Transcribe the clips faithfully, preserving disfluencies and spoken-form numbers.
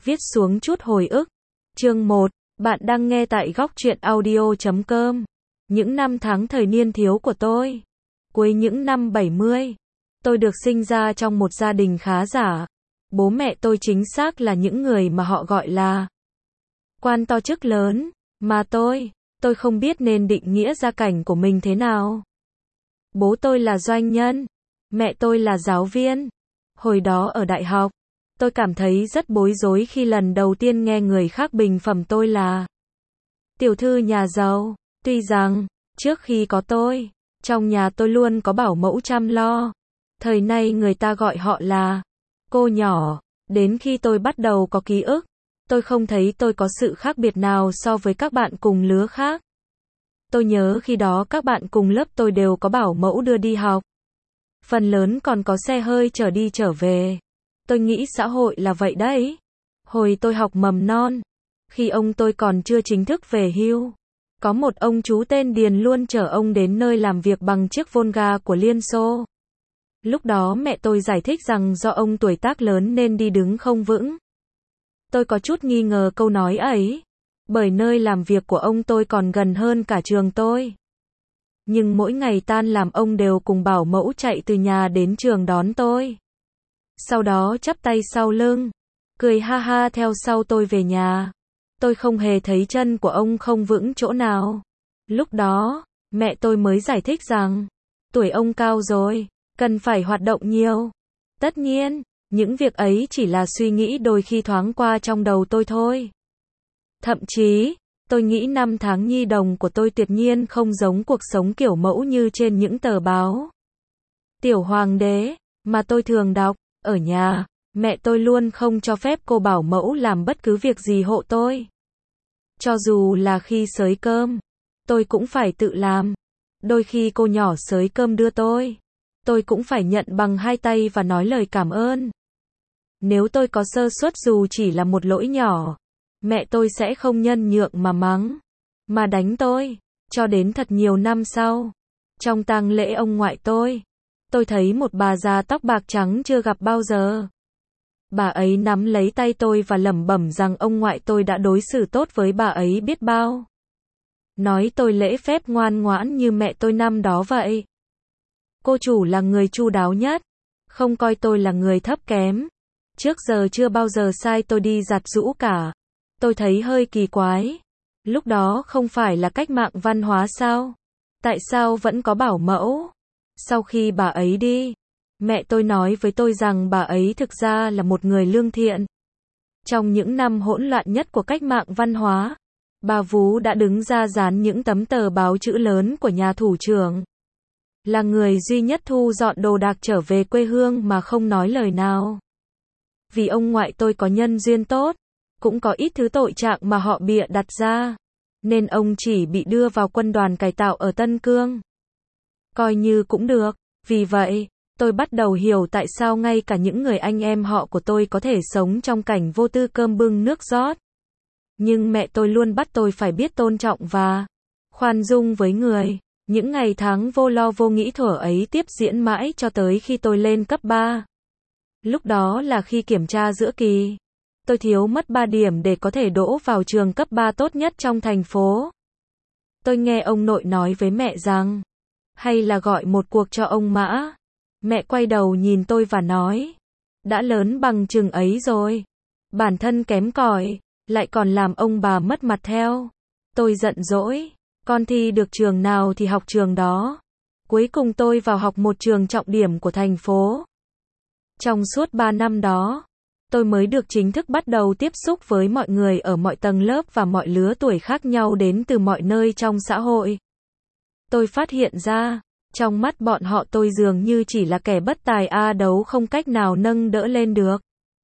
Viết xuống chút hồi ức. Chương một. Bạn đang nghe tại góc truyện audio chấm com. Những năm tháng thời niên thiếu của tôi. Cuối những năm bảy mươi, tôi được sinh ra trong một gia đình khá giả. Bố mẹ tôi chính xác là những người mà họ gọi là quan to chức lớn, mà tôi, tôi không biết nên định nghĩa gia cảnh của mình thế nào. Bố tôi là doanh nhân, mẹ tôi là giáo viên. Hồi đó ở đại học, tôi cảm thấy rất bối rối khi lần đầu tiên nghe người khác bình phẩm tôi là tiểu thư nhà giàu. Tuy rằng, trước khi có tôi, trong nhà tôi luôn có bảo mẫu chăm lo. Thời nay người ta gọi họ là cô nhỏ. Đến khi tôi bắt đầu có ký ức, tôi không thấy tôi có sự khác biệt nào so với các bạn cùng lứa khác. Tôi nhớ khi đó các bạn cùng lớp tôi đều có bảo mẫu đưa đi học. Phần lớn còn có xe hơi chở đi trở về. Tôi nghĩ xã hội là vậy đấy. Hồi tôi học mầm non, khi ông tôi còn chưa chính thức về hưu, có một ông chú tên Điền luôn chở ông đến nơi làm việc bằng chiếc Volga của Liên Xô. Lúc đó mẹ tôi giải thích rằng do ông tuổi tác lớn nên đi đứng không vững. Tôi có chút nghi ngờ câu nói ấy, bởi nơi làm việc của ông tôi còn gần hơn cả trường tôi. Nhưng mỗi ngày tan làm ông đều cùng bảo mẫu chạy từ nhà đến trường đón tôi. Sau đó chắp tay sau lưng, cười ha ha theo sau tôi về nhà. Tôi không hề thấy chân của ông không vững chỗ nào. Lúc đó, mẹ tôi mới giải thích rằng, tuổi ông cao rồi, cần phải hoạt động nhiều. Tất nhiên, những việc ấy chỉ là suy nghĩ đôi khi thoáng qua trong đầu tôi thôi. Thậm chí, tôi nghĩ năm tháng nhi đồng của tôi tuyệt nhiên không giống cuộc sống kiểu mẫu như trên những tờ báo Tiểu Hoàng đế mà tôi thường đọc. Ở nhà, mẹ tôi luôn không cho phép cô bảo mẫu làm bất cứ việc gì hộ tôi. Cho dù là khi xới cơm, tôi cũng phải tự làm. Đôi khi cô nhỏ xới cơm đưa tôi, tôi cũng phải nhận bằng hai tay và nói lời cảm ơn. Nếu tôi có sơ suất dù chỉ là một lỗi nhỏ, mẹ tôi sẽ không nhân nhượng mà mắng, mà đánh tôi. Cho đến thật nhiều năm sau, trong tang lễ ông ngoại tôi, tôi thấy một bà già tóc bạc trắng chưa gặp bao giờ. Bà ấy nắm lấy tay tôi và lẩm bẩm rằng ông ngoại tôi đã đối xử tốt với bà ấy biết bao. Nói tôi lễ phép ngoan ngoãn như mẹ tôi năm đó vậy. Cô chủ là người chu đáo nhất, không coi tôi là người thấp kém. Trước giờ chưa bao giờ sai tôi đi giặt giũ cả. Tôi thấy hơi kỳ quái. Lúc đó không phải là cách mạng văn hóa sao? Tại sao vẫn có bảo mẫu? Sau khi bà ấy đi, mẹ tôi nói với tôi rằng bà ấy thực ra là một người lương thiện. Trong những năm hỗn loạn nhất của cách mạng văn hóa, bà Vú đã đứng ra dán những tấm tờ báo chữ lớn của nhà thủ trưởng. Là người duy nhất thu dọn đồ đạc trở về quê hương mà không nói lời nào. Vì ông ngoại tôi có nhân duyên tốt, cũng có ít thứ tội trạng mà họ bịa đặt ra, nên ông chỉ bị đưa vào quân đoàn cải tạo ở Tân Cương. Coi như cũng được. Vì vậy, tôi bắt đầu hiểu tại sao ngay cả những người anh em họ của tôi có thể sống trong cảnh vô tư cơm bưng nước rót. Nhưng mẹ tôi luôn bắt tôi phải biết tôn trọng và khoan dung với người. Những ngày tháng vô lo vô nghĩ thuở ấy tiếp diễn mãi cho tới khi tôi lên cấp ba. Lúc đó là khi kiểm tra giữa kỳ. Tôi thiếu mất ba điểm để có thể đỗ vào trường cấp ba tốt nhất trong thành phố. Tôi nghe ông nội nói với mẹ rằng, hay là gọi một cuộc cho ông Mã. Mẹ quay đầu nhìn tôi và nói, đã lớn bằng chừng ấy rồi, bản thân kém cỏi, lại còn làm ông bà mất mặt theo. Tôi giận dỗi, con thi được trường nào thì học trường đó. Cuối cùng tôi vào học một trường trọng điểm của thành phố. Trong suốt ba năm đó, tôi mới được chính thức bắt đầu tiếp xúc với mọi người ở mọi tầng lớp và mọi lứa tuổi khác nhau đến từ mọi nơi trong xã hội. Tôi phát hiện ra, trong mắt bọn họ tôi dường như chỉ là kẻ bất tài a đấu không cách nào nâng đỡ lên được.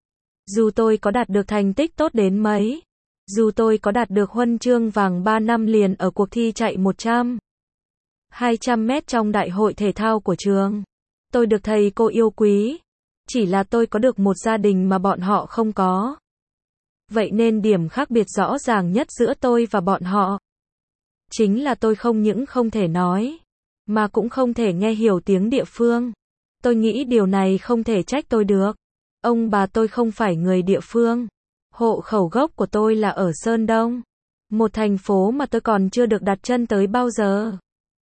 Dù tôi có đạt được thành tích tốt đến mấy, dù tôi có đạt được huân chương vàng ba năm liền ở cuộc thi chạy một trăm, hai trăm mét trong đại hội thể thao của trường, tôi được thầy cô yêu quý, chỉ là tôi có được một gia đình mà bọn họ không có. Vậy nên điểm khác biệt rõ ràng nhất giữa tôi và bọn họ chính là tôi không những không thể nói, mà cũng không thể nghe hiểu tiếng địa phương. Tôi nghĩ điều này không thể trách tôi được. Ông bà tôi không phải người địa phương. Hộ khẩu gốc của tôi là ở Sơn Đông, một thành phố mà tôi còn chưa được đặt chân tới bao giờ.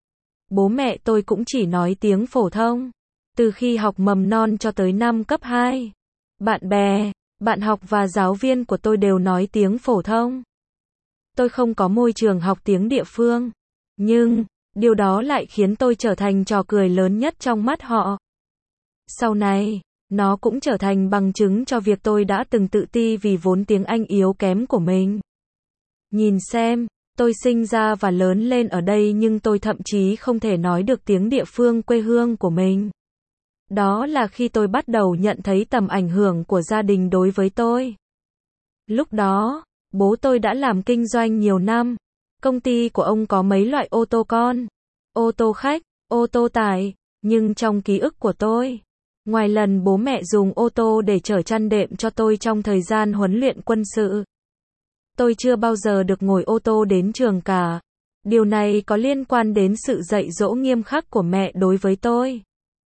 Bố mẹ tôi cũng chỉ nói tiếng phổ thông, từ khi học mầm non cho tới năm cấp hai. Bạn bè, bạn học và giáo viên của tôi đều nói tiếng phổ thông. Tôi không có môi trường học tiếng địa phương, nhưng điều đó lại khiến tôi trở thành trò cười lớn nhất trong mắt họ. Sau này, nó cũng trở thành bằng chứng cho việc tôi đã từng tự ti vì vốn tiếng Anh yếu kém của mình. Nhìn xem, tôi sinh ra và lớn lên ở đây nhưng tôi thậm chí không thể nói được tiếng địa phương quê hương của mình. Đó là khi tôi bắt đầu nhận thấy tầm ảnh hưởng của gia đình đối với tôi. Lúc đó, bố tôi đã làm kinh doanh nhiều năm. Công ty của ông có mấy loại ô tô con, ô tô khách, ô tô tải, nhưng trong ký ức của tôi, ngoài lần bố mẹ dùng ô tô để chở chăn đệm cho tôi trong thời gian huấn luyện quân sự, tôi chưa bao giờ được ngồi ô tô đến trường cả. Điều này có liên quan đến sự dạy dỗ nghiêm khắc của mẹ đối với tôi.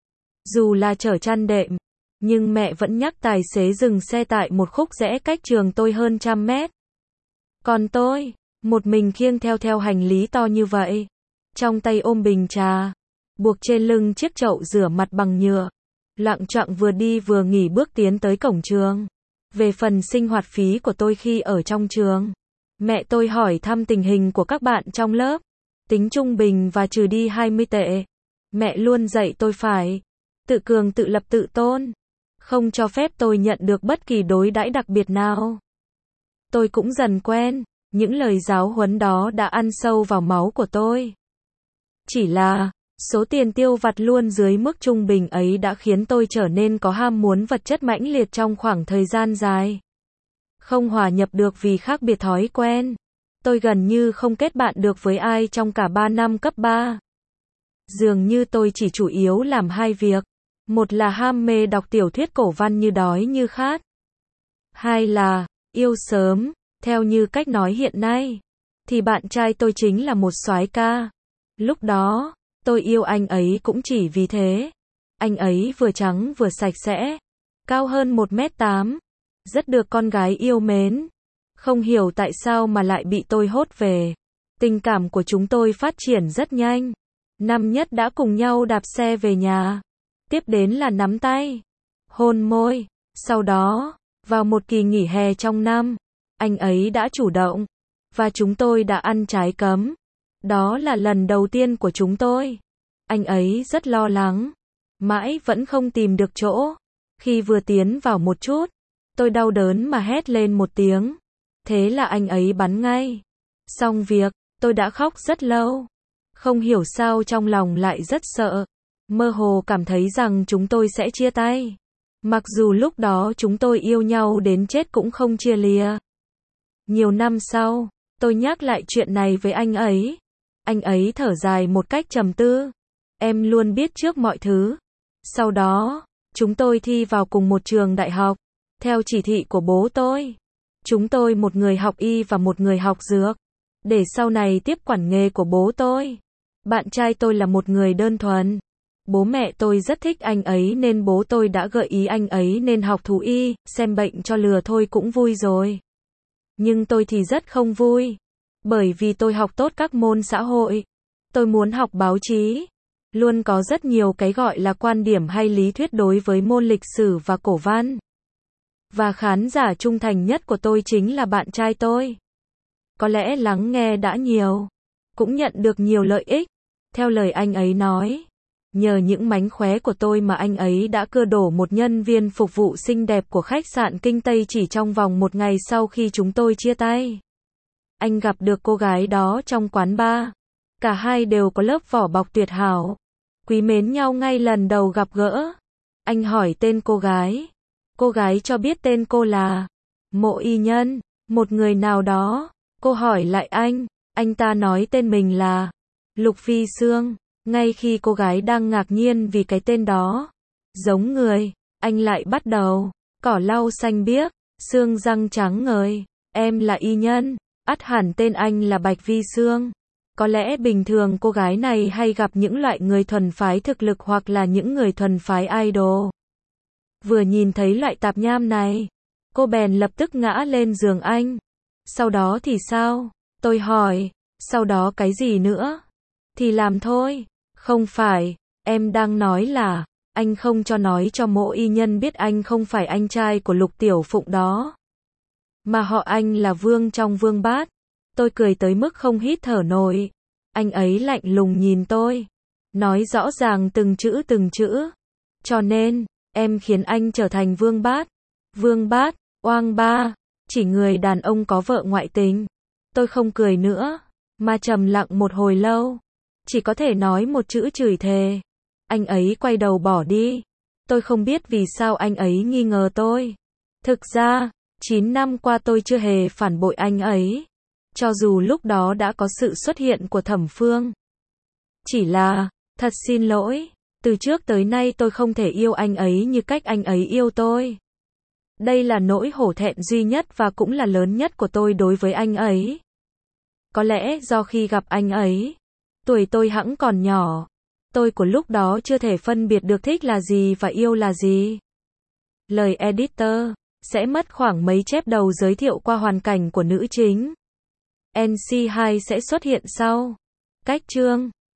Dù là chở chăn đệm, nhưng mẹ vẫn nhắc tài xế dừng xe tại một khúc rẽ cách trường tôi hơn trăm mét. Còn tôi, một mình khiêng theo theo hành lý to như vậy, trong tay ôm bình trà, buộc trên lưng chiếc chậu rửa mặt bằng nhựa, loạng choạng vừa đi vừa nghỉ bước tiến tới cổng trường. Về phần sinh hoạt phí của tôi khi ở trong trường, mẹ tôi hỏi thăm tình hình của các bạn trong lớp, tính trung bình và trừ đi hai mươi tệ. Mẹ luôn dạy tôi phải tự cường tự lập tự tôn, không cho phép tôi nhận được bất kỳ đối đãi đặc biệt nào. Tôi cũng dần quen, những lời giáo huấn đó đã ăn sâu vào máu của tôi. Chỉ là, số tiền tiêu vặt luôn dưới mức trung bình ấy đã khiến tôi trở nên có ham muốn vật chất mãnh liệt trong khoảng thời gian dài. Không hòa nhập được vì khác biệt thói quen. Tôi gần như không kết bạn được với ai trong cả ba năm cấp ba. Dường như tôi chỉ chủ yếu làm hai việc. Một là ham mê đọc tiểu thuyết cổ văn như đói như khát. Hai là, yêu sớm, theo như cách nói hiện nay. Thì bạn trai tôi chính là một soái ca. Lúc đó, tôi yêu anh ấy cũng chỉ vì thế. Anh ấy vừa trắng vừa sạch sẽ, cao hơn một mét tám, rất được con gái yêu mến. Không hiểu tại sao mà lại bị tôi hốt về. Tình cảm của chúng tôi phát triển rất nhanh. Năm nhất đã cùng nhau đạp xe về nhà. Tiếp đến là nắm tay, hôn môi. Sau đó, vào một kỳ nghỉ hè trong năm, anh ấy đã chủ động, và chúng tôi đã ăn trái cấm. Đó là lần đầu tiên của chúng tôi. Anh ấy rất lo lắng, mãi vẫn không tìm được chỗ. Khi vừa tiến vào một chút, tôi đau đớn mà hét lên một tiếng. Thế là anh ấy bắn ngay. Xong việc, tôi đã khóc rất lâu. Không hiểu sao trong lòng lại rất sợ. Mơ hồ cảm thấy rằng chúng tôi sẽ chia tay. Mặc dù lúc đó chúng tôi yêu nhau đến chết cũng không chia lìa. Nhiều năm sau, tôi nhắc lại chuyện này với anh ấy. Anh ấy thở dài một cách trầm tư. Em luôn biết trước mọi thứ. Sau đó, chúng tôi thi vào cùng một trường đại học. Theo chỉ thị của bố tôi. Chúng tôi một người học y và một người học dược. Để sau này tiếp quản nghề của bố tôi. Bạn trai tôi là một người đơn thuần. Bố mẹ tôi rất thích anh ấy nên bố tôi đã gợi ý anh ấy nên học thú y, xem bệnh cho lừa thôi cũng vui rồi. Nhưng tôi thì rất không vui. Bởi vì tôi học tốt các môn xã hội. Tôi muốn học báo chí. Luôn có rất nhiều cái gọi là quan điểm hay lý thuyết đối với môn lịch sử và cổ văn. Và khán giả trung thành nhất của tôi chính là bạn trai tôi. Có lẽ lắng nghe đã nhiều, cũng nhận được nhiều lợi ích. Theo lời anh ấy nói, nhờ những mánh khóe của tôi mà anh ấy đã cưa đổ một nhân viên phục vụ xinh đẹp của khách sạn Kinh Tây chỉ trong vòng một ngày sau khi chúng tôi chia tay. Anh gặp được cô gái đó trong quán bar. Cả hai đều có lớp vỏ bọc tuyệt hảo. Quý mến nhau ngay lần đầu gặp gỡ. Anh hỏi tên cô gái. Cô gái cho biết tên cô là Mộ Y Nhân, một người nào đó. Cô hỏi lại anh. Anh ta nói tên mình là Lục Phi Sương. Ngay khi cô gái đang ngạc nhiên vì cái tên đó giống người, anh lại bắt đầu. Cỏ lau xanh biếc, xương răng trắng ngời. Em là Y Nhân. Ắt hẳn tên anh là Bạch Vi Sương. Có lẽ bình thường cô gái này hay gặp những loại người thuần phái thực lực hoặc là những người thuần phái idol. Vừa nhìn thấy loại tạp nham này, Cô bèn lập tức ngã lên giường anh. Sau đó thì sao? Tôi hỏi. Sau đó cái gì nữa? Thì làm thôi. Không phải, em đang nói là, anh không cho nói cho Mộ Y Nhân biết anh không phải anh trai của Lục Tiểu Phụng đó. Mà họ anh là Vương trong Vương Bát. Tôi cười tới mức không hít thở nổi. Anh ấy lạnh lùng nhìn tôi. Nói rõ ràng từng chữ từng chữ. Cho nên, em khiến anh trở thành Vương Bát. Vương Bát, oang ba, chỉ người đàn ông có vợ ngoại tình. Tôi không cười nữa, mà trầm lặng một hồi lâu. Chỉ có thể nói một chữ chửi thề. Anh ấy quay đầu bỏ đi. Tôi không biết vì sao anh ấy nghi ngờ tôi. Thực ra, chín năm qua tôi chưa hề phản bội anh ấy. Cho dù lúc đó đã có sự xuất hiện của Thẩm Phương. Chỉ là, thật xin lỗi, từ trước tới nay tôi không thể yêu anh ấy như cách anh ấy yêu tôi. Đây là nỗi hổ thẹn duy nhất và cũng là lớn nhất của tôi đối với anh ấy. Có lẽ do khi gặp anh ấy, tuổi tôi hẵng còn nhỏ. Tôi của lúc đó chưa thể phân biệt được thích là gì và yêu là gì. Lời editor sẽ mất khoảng mấy chép đầu giới thiệu qua hoàn cảnh của nữ chính. en xê hai sẽ xuất hiện sau. Cách chương